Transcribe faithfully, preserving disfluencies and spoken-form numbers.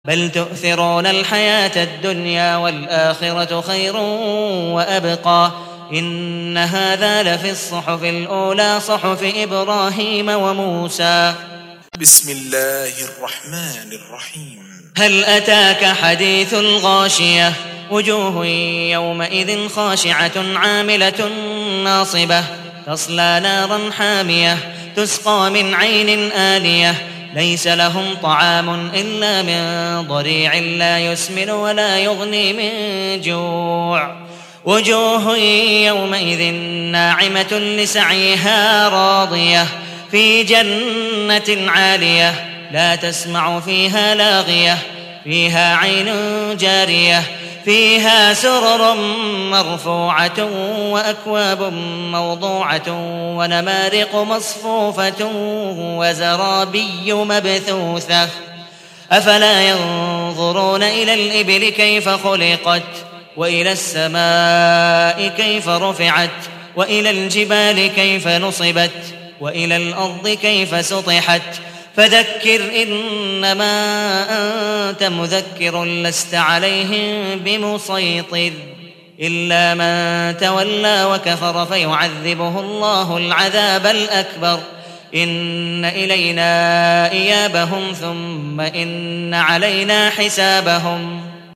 بل تؤثرون الحياة الدنيا والآخرة خير وأبقى إن هذا لفي الصحف الأولى صحف إبراهيم وموسى. بسم الله الرحمن الرحيم. هل أتاك حديث الغاشية وجوه يومئذ خاشعة عاملة ناصبة تصلى نارا حامية تسقى من عين آنية ليس لهم طعام إلا من ضريع لا يسمن ولا يغني من جوع وجوه يومئذ ناعمة لسعيها راضية في جنة عالية لا تسمع فيها لاغية فيها عين جارية فيها سرر مرفوعة وأكواب موضوعة ونمارق مصفوفة وزرابي مبثوثة أفلا ينظرون إلى الإبل كيف خلقت وإلى السماء كيف رفعت وإلى الجبال كيف نصبت وإلى الأرض كيف سطحت فذكر إنما أنت مذكر لست عليهم بمسيطر إلا من تولى وكفر فيعذبه الله العذاب الأكبر إن إلينا إيابهم ثم إن علينا حسابهم.